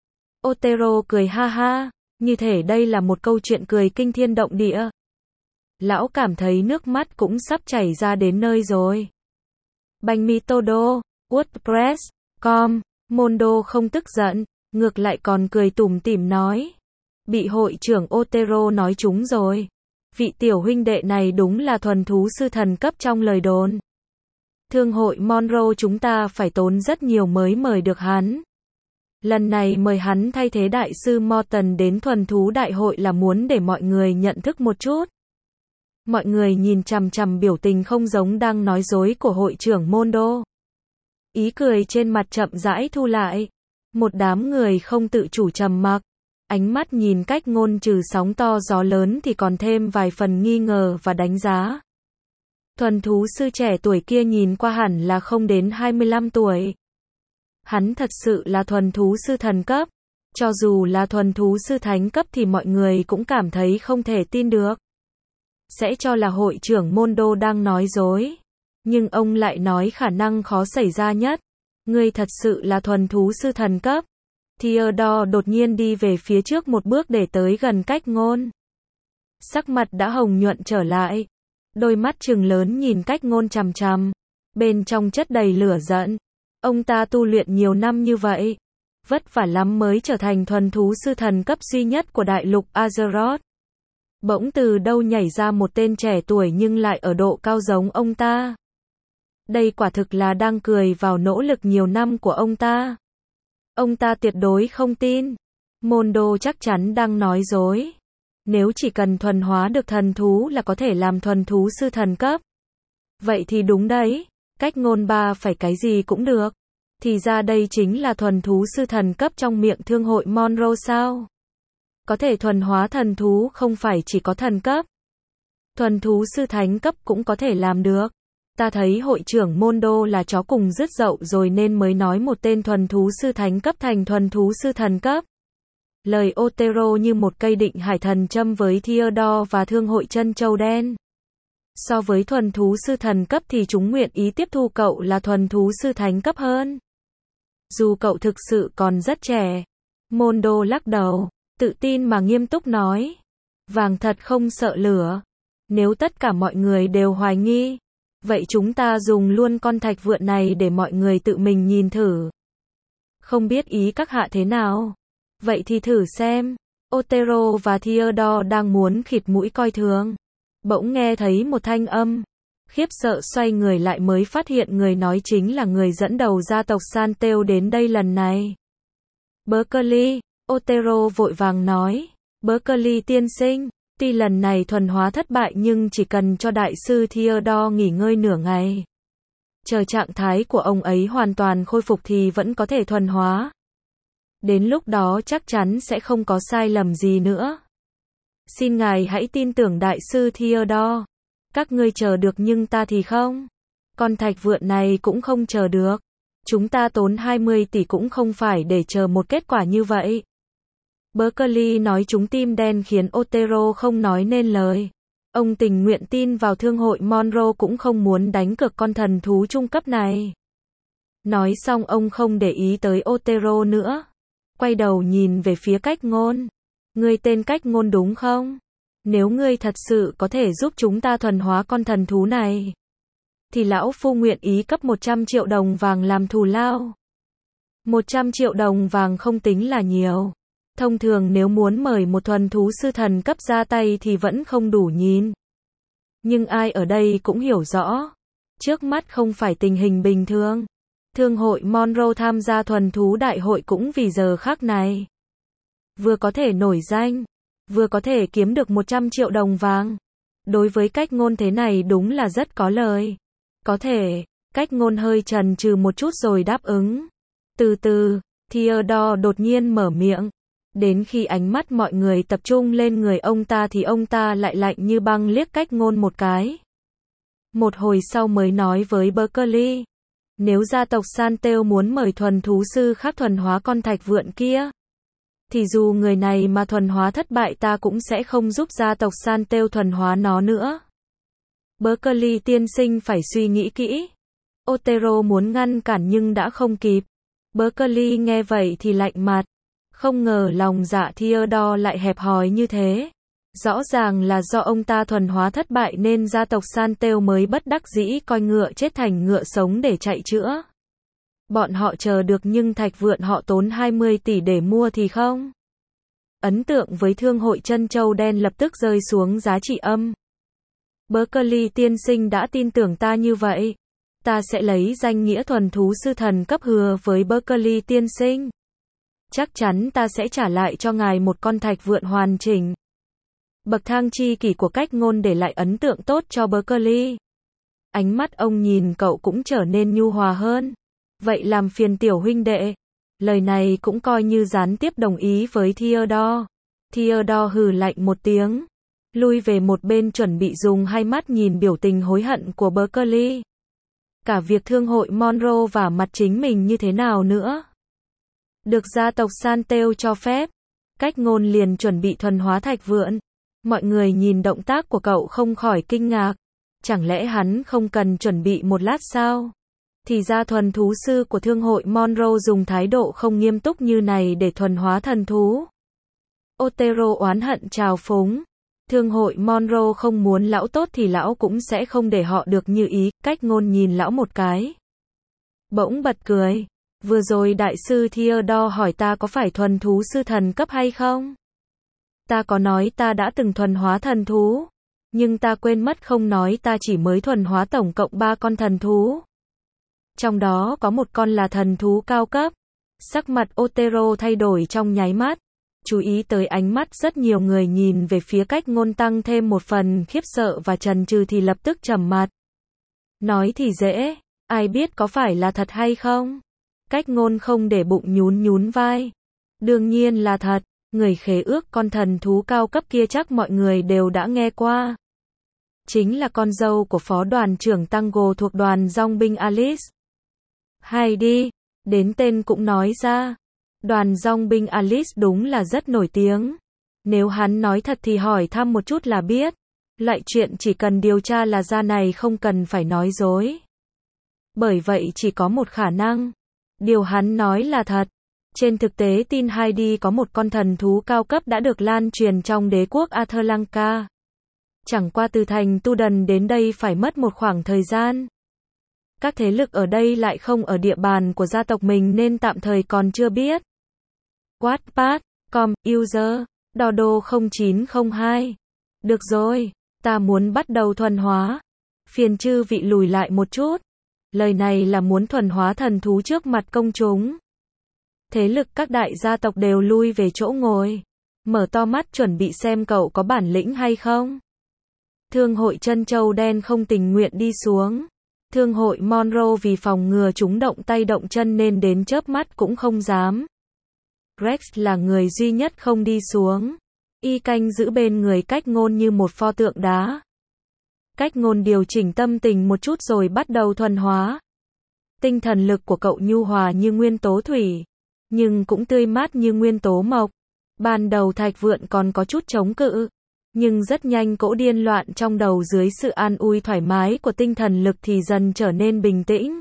Otero cười ha ha, như thể đây là một câu chuyện cười kinh thiên động địa. Lão cảm thấy nước mắt cũng sắp chảy ra đến nơi rồi. Bánh mì Todo, WordPress.com. Mondo không tức giận, ngược lại còn cười tủm tỉm nói. Bị hội trưởng Otero nói trúng rồi. Vị tiểu huynh đệ này đúng là thuần thú sư thần cấp trong lời đồn. Thương hội Monroe chúng ta phải tốn rất nhiều mới mời được hắn. Lần này mời hắn thay thế đại sư Morton đến thuần thú đại hội là muốn để mọi người nhận thức một chút. Mọi người nhìn chằm chằm biểu tình không giống đang nói dối của hội trưởng Mondo. Ý cười trên mặt chậm rãi thu lại. Một đám người không tự chủ trầm mặc. Ánh mắt nhìn Cách Ngôn trừ sóng to gió lớn thì còn thêm vài phần nghi ngờ và đánh giá. Thuần thú sư trẻ tuổi kia nhìn qua hẳn là không đến 25 tuổi. Hắn thật sự là thuần thú sư thần cấp. Cho dù là thuần thú sư thánh cấp thì mọi người cũng cảm thấy không thể tin được. Sẽ cho là hội trưởng Mondo đang nói dối. Nhưng ông lại nói khả năng khó xảy ra nhất. Ngươi thật sự là thuần thú sư thần cấp. Theodore đột nhiên đi về phía trước một bước để tới gần Cách Ngôn. Sắc mặt đã hồng nhuận trở lại. Đôi mắt trừng lớn nhìn Cách Ngôn chằm chằm. Bên trong chất đầy lửa giận. Ông ta tu luyện nhiều năm như vậy. Vất vả lắm mới trở thành thuần thú sư thần cấp duy nhất của đại lục Azeroth. Bỗng từ đâu nhảy ra một tên trẻ tuổi nhưng lại ở độ cao giống ông ta. Đây quả thực là đang cười vào nỗ lực nhiều năm của ông ta. Ông ta tuyệt đối không tin. Mondo chắc chắn đang nói dối. Nếu chỉ cần thuần hóa được thần thú là có thể làm thuần thú sư thần cấp. Vậy thì đúng đấy. Cách Ngôn ba phải cái gì cũng được. Thì ra đây chính là thuần thú sư thần cấp trong miệng thương hội Monroe sao? Có thể thuần hóa thần thú không phải chỉ có thần cấp. Thuần thú sư thánh cấp cũng có thể làm được. Ta thấy hội trưởng Mondo là chó cùng rứt dậu rồi nên mới nói một tên thuần thú sư thánh cấp thành thuần thú sư thần cấp. Lời Otero như một cây định hải thần châm với Theodore và thương hội chân châu đen. So với thuần thú sư thần cấp thì chúng nguyện ý tiếp thu cậu là thuần thú sư thánh cấp hơn. Dù cậu thực sự còn rất trẻ. Mondo lắc đầu, tự tin mà nghiêm túc nói. Vàng thật không sợ lửa. Nếu tất cả mọi người đều hoài nghi, vậy chúng ta dùng luôn con thạch vượn này để mọi người tự mình nhìn thử. Không biết ý các hạ thế nào? Vậy thì thử xem. Otero và Theodore đang muốn khịt mũi coi thường. Bỗng nghe thấy một thanh âm. Khiếp sợ xoay người lại mới phát hiện người nói chính là người dẫn đầu gia tộc Santeo đến đây lần này. Berkeley, Otero vội vàng nói. Berkeley tiên sinh, tuy lần này thuần hóa thất bại nhưng chỉ cần cho đại sư Theodore nghỉ ngơi nửa ngày. Chờ trạng thái của ông ấy hoàn toàn khôi phục thì vẫn có thể thuần hóa. Đến lúc đó chắc chắn sẽ không có sai lầm gì nữa. Xin ngài hãy tin tưởng đại sư Theodore. Các ngươi chờ được nhưng ta thì không. Con thạch vượn này cũng không chờ được. Chúng ta tốn 20 tỷ cũng không phải để chờ một kết quả như vậy. Berkeley nói trúng tim đen khiến Otero không nói nên lời. Ông tình nguyện tin vào thương hội Monroe cũng không muốn đánh cược con thần thú trung cấp này. Nói xong ông không để ý tới Otero nữa. Quay đầu nhìn về phía Cách Ngôn. Ngươi tên Cách Ngôn đúng không? Nếu ngươi thật sự có thể giúp chúng ta thuần hóa con thần thú này, thì lão phu nguyện ý cấp 100 triệu đồng vàng làm thù lao. 100 triệu đồng vàng không tính là nhiều. Thông thường nếu muốn mời một thuần thú sư thần cấp ra tay thì vẫn không đủ nhìn. Nhưng ai ở đây cũng hiểu rõ. Trước mắt không phải tình hình bình thường. Thương hội Monroe tham gia thuần thú đại hội cũng vì giờ khắc này. Vừa có thể nổi danh, vừa có thể kiếm được 100 triệu đồng vàng. Đối với Cách Ngôn thế này đúng là rất có lời. Có thể, Cách Ngôn hơi chần chừ một chút rồi đáp ứng. Từ từ, Theodore đột nhiên mở miệng. Đến khi ánh mắt mọi người tập trung lên người ông ta thì ông ta lại lạnh như băng liếc Cách Ngôn một cái. Một hồi sau mới nói với Berkeley. Nếu gia tộc Santeo muốn mời thuần thú sư khác thuần hóa con thạch vượn kia, thì dù người này mà thuần hóa thất bại ta cũng sẽ không giúp gia tộc Santeo thuần hóa nó nữa. Berkeley tiên sinh phải suy nghĩ kỹ. Otero muốn ngăn cản nhưng đã không kịp. Berkeley nghe vậy thì lạnh mặt. Không ngờ lòng dạ Theodore lại hẹp hòi như thế. Rõ ràng là do ông ta thuần hóa thất bại nên gia tộc Santel mới bất đắc dĩ coi ngựa chết thành ngựa sống để chạy chữa. Bọn họ chờ được nhưng thạch vượn họ tốn 20 tỷ để mua thì không. Ấn tượng với thương hội trân châu đen lập tức rơi xuống giá trị âm. Berkeley tiên sinh đã tin tưởng ta như vậy. Ta sẽ lấy danh nghĩa thuần thú sư thần cấp hứa với Berkeley tiên sinh. Chắc chắn ta sẽ trả lại cho ngài một con thạch vượn hoàn chỉnh. Bậc thang chi kỷ của cách ngôn để lại ấn tượng tốt cho Berkeley. Ánh mắt ông nhìn cậu cũng trở nên nhu hòa hơn. Vậy làm phiền tiểu huynh đệ. Lời này cũng coi như gián tiếp đồng ý với Theodore. Theodore hừ lạnh một tiếng. Lui về một bên chuẩn bị dùng hai mắt nhìn biểu tình hối hận của Berkeley. Cả việc thương hội Monroe và mặt chính mình như thế nào nữa. Được gia tộc Santel cho phép. Cách ngôn liền chuẩn bị thuần hóa thạch vượn. Mọi người nhìn động tác của cậu không khỏi kinh ngạc. Chẳng lẽ hắn không cần chuẩn bị một lát sao? Thì ra thuần thú sư của thương hội Monroe dùng thái độ không nghiêm túc như này để thuần hóa thần thú. Otero oán hận trào phúng. Thương hội Monroe không muốn lão tốt thì lão cũng sẽ không để họ được như ý. Cách ngôn nhìn lão một cái. Bỗng bật cười. Vừa rồi đại sư Theodore hỏi ta có phải thuần thú sư thần cấp hay không? Ta có nói ta đã từng thuần hóa thần thú. Nhưng ta quên mất không nói ta chỉ mới thuần hóa tổng cộng 3 con thần thú. Trong đó có một con là thần thú cao cấp. Sắc mặt Otero thay đổi trong nháy mắt. Chú ý tới ánh mắt rất nhiều người nhìn về phía cách ngôn tăng thêm một phần khiếp sợ và chần chừ thì lập tức trầm mặt. Nói thì dễ, ai biết có phải là thật hay không? Cách ngôn không để bụng nhún nhún vai. Đương nhiên là thật, người khế ước con thần thú cao cấp kia chắc mọi người đều đã nghe qua. Chính là con dâu của phó đoàn trưởng Tango thuộc đoàn dòng binh Alice. Hay đi, đến tên cũng nói ra. Đoàn dòng binh Alice đúng là rất nổi tiếng. Nếu hắn nói thật thì hỏi thăm một chút là biết. Loại chuyện chỉ cần điều tra là ra này không cần phải nói dối. Bởi vậy chỉ có một khả năng. Điều hắn nói là thật. Trên thực tế tin Heidi có một con thần thú cao cấp đã được lan truyền trong đế quốc Atlantica. Chẳng qua từ thành Tu Đần đến đây phải mất một khoảng thời gian. Các thế lực ở đây lại không ở địa bàn của gia tộc mình nên tạm thời còn chưa biết. Wattpad, com, user, Dodo 0902. Được rồi, ta muốn bắt đầu thuần hóa. Phiền chư vị lùi lại một chút. Lời này là muốn thuần hóa thần thú trước mặt công chúng. Thế lực các đại gia tộc đều lui về chỗ ngồi. Mở to mắt chuẩn bị xem cậu có bản lĩnh hay không. Thương hội trân châu đen không tình nguyện đi xuống. Thương hội Monroe vì phòng ngừa chúng động tay động chân nên đến chớp mắt cũng không dám. Rex là người duy nhất không đi xuống. Y canh giữ bên người cách ngôn như một pho tượng đá. Cách ngôn điều chỉnh tâm tình một chút rồi bắt đầu thuần hóa. Tinh thần lực của cậu nhu hòa như nguyên tố thủy, nhưng cũng tươi mát như nguyên tố mộc. Ban đầu thạch vượn còn có chút chống cự, nhưng rất nhanh cỗ điên loạn trong đầu dưới sự an ủi thoải mái của tinh thần lực thì dần trở nên bình tĩnh.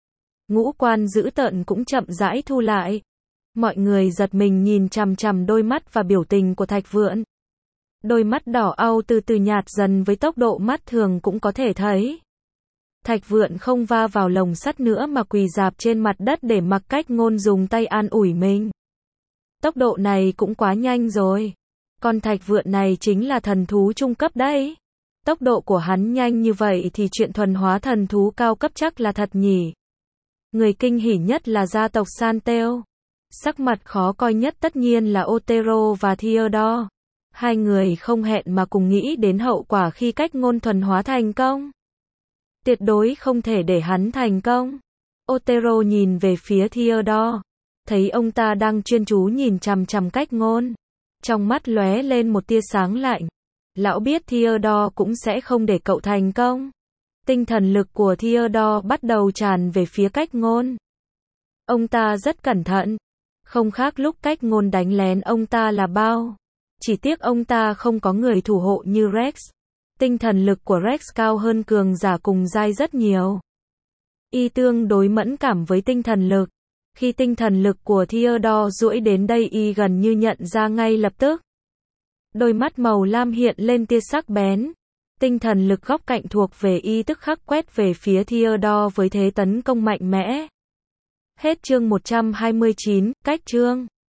Ngũ quan dữ tợn cũng chậm rãi thu lại. Mọi người giật mình nhìn chằm chằm đôi mắt và biểu tình của thạch vượn. Đôi mắt đỏ au từ từ nhạt dần với tốc độ mắt thường cũng có thể thấy. Thạch vượn không va vào lồng sắt nữa mà quỳ rạp trên mặt đất để mặc cách ngôn dùng tay an ủi mình. Tốc độ này cũng quá nhanh rồi. Con thạch vượn này chính là thần thú trung cấp đấy. Tốc độ của hắn nhanh như vậy thì chuyện thuần hóa thần thú cao cấp chắc là thật nhỉ. Người kinh hỉ nhất là gia tộc Santel. Sắc mặt khó coi nhất tất nhiên là Otero và Theodore. Hai người không hẹn mà cùng nghĩ đến hậu quả khi cách ngôn thuần hóa thành công. Tuyệt đối không thể để hắn thành công. Otero nhìn về phía Theodore. Thấy ông ta đang chuyên chú nhìn chằm chằm cách ngôn. Trong mắt lóe lên một tia sáng lạnh. Lão biết Theodore cũng sẽ không để cậu thành công. Tinh thần lực của Theodore bắt đầu tràn về phía cách ngôn. Ông ta rất cẩn thận. Không khác lúc cách ngôn đánh lén ông ta là bao. Chỉ tiếc ông ta không có người thủ hộ như Rex. Tinh thần lực của Rex cao hơn cường giả cùng giai rất nhiều. Y tương đối mẫn cảm với tinh thần lực. Khi tinh thần lực của Theodore duỗi đến đây y gần như nhận ra ngay lập tức. Đôi mắt màu lam hiện lên tia sắc bén. Tinh thần lực góc cạnh thuộc về y tức khắc quét về phía Theodore với thế tấn công mạnh mẽ. Hết chương 129, cách chương.